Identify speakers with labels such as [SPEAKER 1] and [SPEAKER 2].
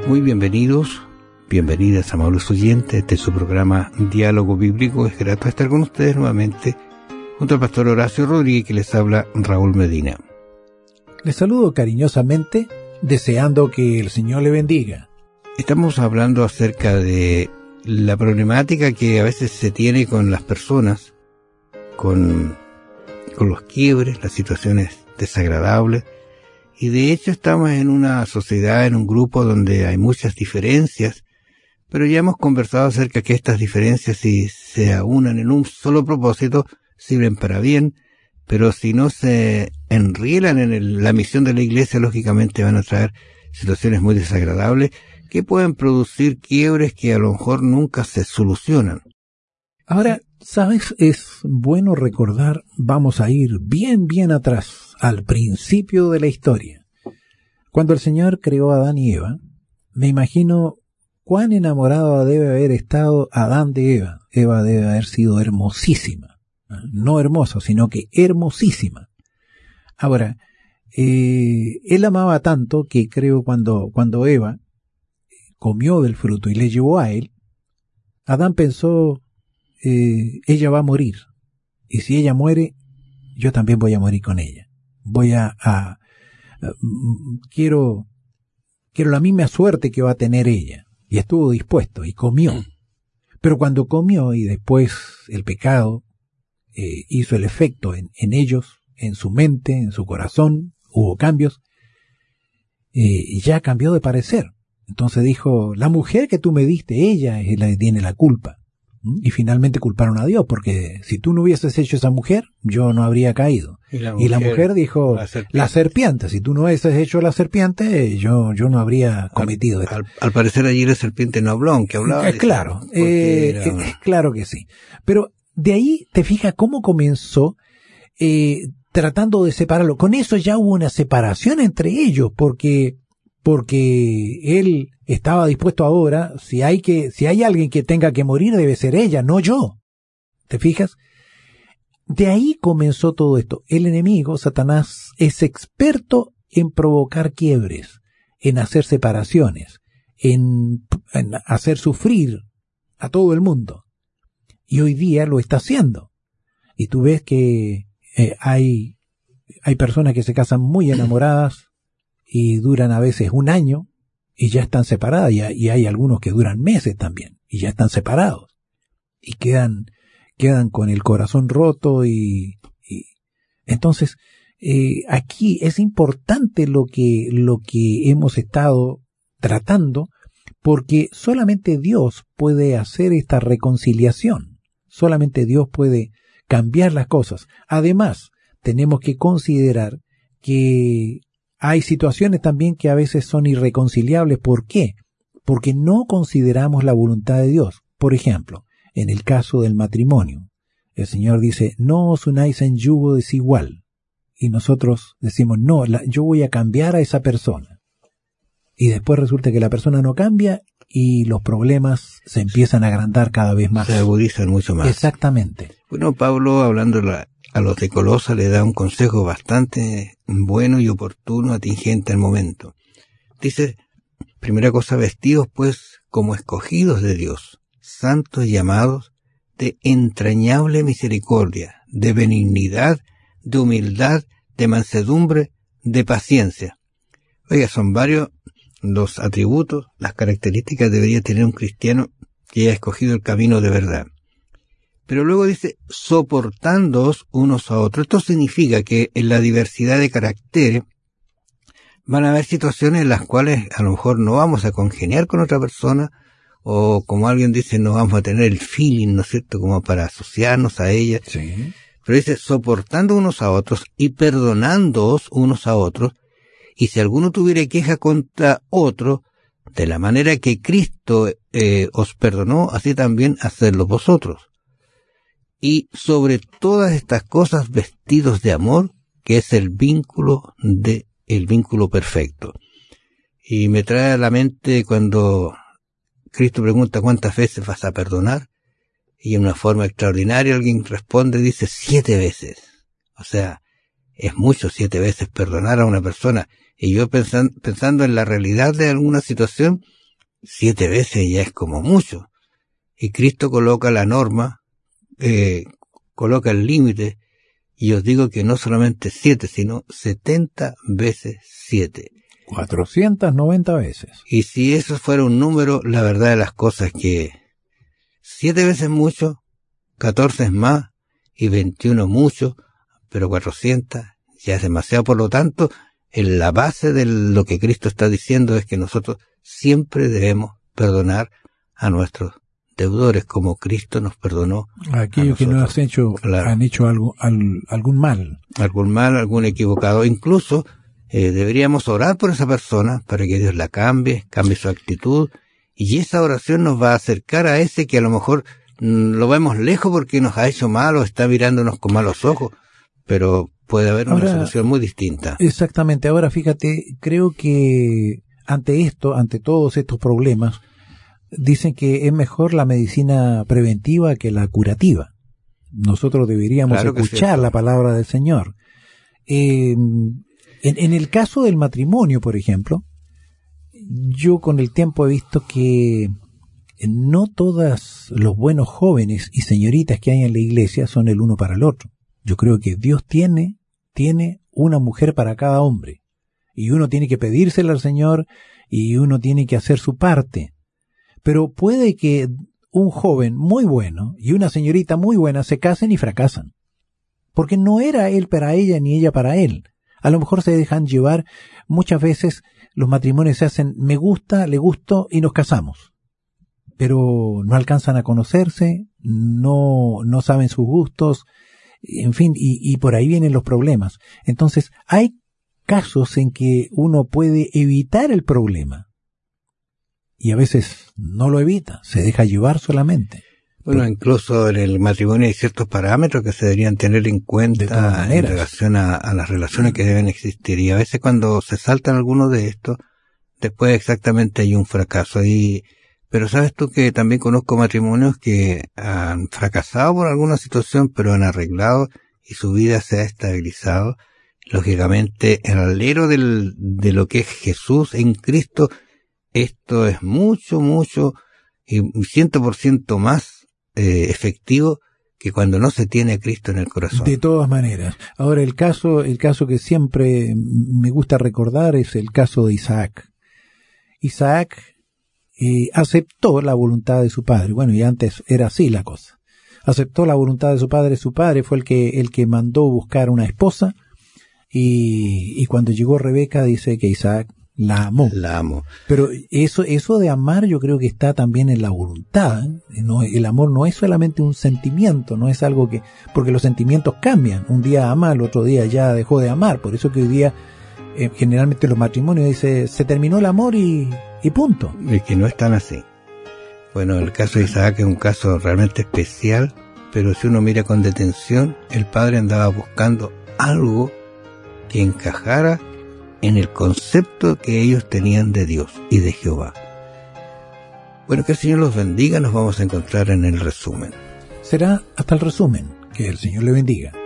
[SPEAKER 1] Muy bienvenidos, bienvenidas, amables oyentes. Este es su programa Diálogo Bíblico. Es grato estar con ustedes nuevamente junto al pastor Horacio Rodríguez, que les habla Raúl Medina.
[SPEAKER 2] Les saludo cariñosamente, deseando que el Señor le bendiga.
[SPEAKER 1] Estamos hablando acerca de la problemática que a veces se tiene con las personas, con los quiebres, las situaciones desagradables. Y de hecho estamos en una sociedad, en un grupo donde hay muchas diferencias, pero ya hemos conversado acerca que estas diferencias, si se aunan en un solo propósito, sirven para bien, pero si no se enrielan en la misión de la iglesia, lógicamente van a traer situaciones muy desagradables que pueden producir quiebres que a lo mejor nunca se solucionan.
[SPEAKER 2] Ahora, ¿sabes? Es bueno recordar, vamos a ir bien atrás, al principio de la historia. Cuando el Señor creó a Adán y Eva, me imagino cuán enamorado debe haber estado Adán de Eva. Eva debe haber sido hermosísima. No hermosa, sino que hermosísima. Ahora, él amaba tanto que creo cuando Eva comió del fruto y le llevó a él, Adán pensó, ella va a morir. Y si ella muere, yo también voy a morir con ella. Quiero la misma suerte que va a tener ella. Y estuvo dispuesto y comió. Pero cuando comió y después el pecado hizo el efecto en ellos, en su mente, en su corazón, hubo cambios, ya cambió de parecer. Entonces dijo, la mujer que tú me diste, ella es la que tiene la culpa. Y finalmente culparon a Dios, porque si tú no hubieses hecho esa mujer, yo no habría caído. Y la mujer dijo, la serpiente, si tú no hubieses hecho la serpiente, yo no habría cometido esto.
[SPEAKER 1] Al parecer allí la serpiente no habló, aunque hablaba.
[SPEAKER 2] Claro, claro que sí. Pero de ahí te fijas cómo comenzó tratando de separarlo. Con eso ya hubo una separación entre ellos, porque él estaba dispuesto ahora, si hay alguien que tenga que morir, debe ser ella, no yo. ¿Te fijas? De ahí comenzó todo esto. El enemigo, Satanás, es experto en provocar quiebres, en hacer separaciones, en hacer sufrir a todo el mundo. Y hoy día lo está haciendo. Y tú ves que hay personas que se casan muy enamoradas, y duran a veces un año y ya están separadas, y hay algunos que duran meses también y ya están separados y quedan con el corazón roto y entonces aquí es importante lo que hemos estado tratando, porque solamente Dios puede hacer esta reconciliación, solamente Dios puede cambiar las cosas. Además, tenemos que considerar que hay situaciones también que a veces son irreconciliables. ¿Por qué? Porque no consideramos la voluntad de Dios. Por ejemplo, en el caso del matrimonio, el Señor dice, no os unáis en yugo desigual. Y nosotros decimos, no, yo voy a cambiar a esa persona. Y después resulta que la persona no cambia y los problemas se empiezan a agrandar cada vez más.
[SPEAKER 1] Se agudizan mucho más.
[SPEAKER 2] Exactamente.
[SPEAKER 1] Bueno, Pablo, hablando a los de Colosa, le da un consejo bastante bueno y oportuno, atingente al momento. Dice, primera cosa, vestidos pues como escogidos de Dios, santos y amados, de entrañable misericordia, de benignidad, de humildad, de mansedumbre, de paciencia. Oiga, son varios los atributos, las características que debería tener un cristiano que haya escogido el camino de verdad. Pero luego dice, soportándoos unos a otros. Esto significa que en la diversidad de caracteres van a haber situaciones en las cuales a lo mejor no vamos a congeniar con otra persona, o como alguien dice, no vamos a tener el feeling, ¿no es cierto?, como para asociarnos a ella.
[SPEAKER 2] Sí.
[SPEAKER 1] Pero dice, soportando unos a otros y perdonándoos unos a otros, y si alguno tuviere queja contra otro, de la manera que Cristo os perdonó, así también hacedlo vosotros. Y sobre todas estas cosas vestidos de amor, que es el vínculo perfecto. Y me trae a la mente cuando Cristo pregunta cuántas veces vas a perdonar, y en una forma extraordinaria alguien responde, dice 7 veces. O sea, es mucho 7 veces perdonar a una persona. Y yo pensando en la realidad de alguna situación, 7 veces ya es como mucho. Y Cristo coloca la norma, coloca el límite, y os digo que no solamente 7, sino 70 veces 7.
[SPEAKER 2] 490 veces.
[SPEAKER 1] Y si eso fuera un número, la verdad de las cosas es que 7 veces mucho, 14 es más, y 21 mucho, pero 400 ya es demasiado. Por lo tanto, en la base de lo que Cristo está diciendo es que nosotros siempre debemos perdonar a nuestros deudores, como Cristo nos perdonó.
[SPEAKER 2] Aquellos que nos han hecho algún mal.
[SPEAKER 1] Algún equivocado. Incluso deberíamos orar por esa persona para que Dios la cambie su actitud, y esa oración nos va a acercar a ese que a lo mejor lo vemos lejos porque nos ha hecho mal o está mirándonos con malos ojos, pero puede haber una solución muy distinta.
[SPEAKER 2] Exactamente. Ahora fíjate, creo que ante todos estos problemas, dicen que es mejor la medicina preventiva que la curativa. Nosotros deberíamos escuchar la palabra del Señor. En el caso del matrimonio, por ejemplo, yo con el tiempo he visto que no todos los buenos jóvenes y señoritas que hay en la iglesia son el uno para el otro. Yo creo que Dios tiene una mujer para cada hombre, y uno tiene que pedírsela al Señor y uno tiene que hacer su parte. Pero puede que un joven muy bueno y una señorita muy buena se casen y fracasan, porque no era él para ella ni ella para él. A lo mejor se dejan llevar. Muchas veces los matrimonios se hacen me gusta, le gusto y nos casamos, pero no alcanzan a conocerse, no saben sus gustos, en fin, y por ahí vienen los problemas. Entonces hay casos en que uno puede evitar el problema, y a veces no lo evita, se deja llevar solamente.
[SPEAKER 1] Bueno, incluso en el matrimonio hay ciertos parámetros que se deberían tener en cuenta en relación a las relaciones que deben existir, y a veces cuando se saltan algunos de estos, después exactamente hay un fracaso. Pero sabes tú que también conozco matrimonios que han fracasado por alguna situación, pero han arreglado y su vida se ha estabilizado. Lógicamente, en el alero de lo que es Jesús en Cristo, esto es mucho y 100% más efectivo que cuando no se tiene a Cristo en el corazón.
[SPEAKER 2] De todas maneras. Ahora el caso que siempre me gusta recordar es el caso de Isaac. Isaac aceptó la voluntad de su padre. Bueno, y antes era así la cosa. Aceptó la voluntad de su padre. Su padre fue el que mandó buscar una esposa, y cuando llegó Rebeca dice que Isaac la amó. Pero eso de amar yo creo que está también en la voluntad. No, el amor no es solamente un sentimiento, no es algo porque los sentimientos cambian. Un día ama, el otro día ya dejó de amar. Por eso que hoy día generalmente los matrimonios dicen se terminó el amor y punto.
[SPEAKER 1] Y que no es tan así. Bueno, el caso de Isaac es un caso realmente especial, pero si uno mira con detención, el padre andaba buscando algo que encajara en el concepto que ellos tenían de Dios y de Jehová. Bueno, que el Señor los bendiga. Nos vamos a encontrar en el resumen.
[SPEAKER 2] Será hasta el resumen. Que el Señor le bendiga.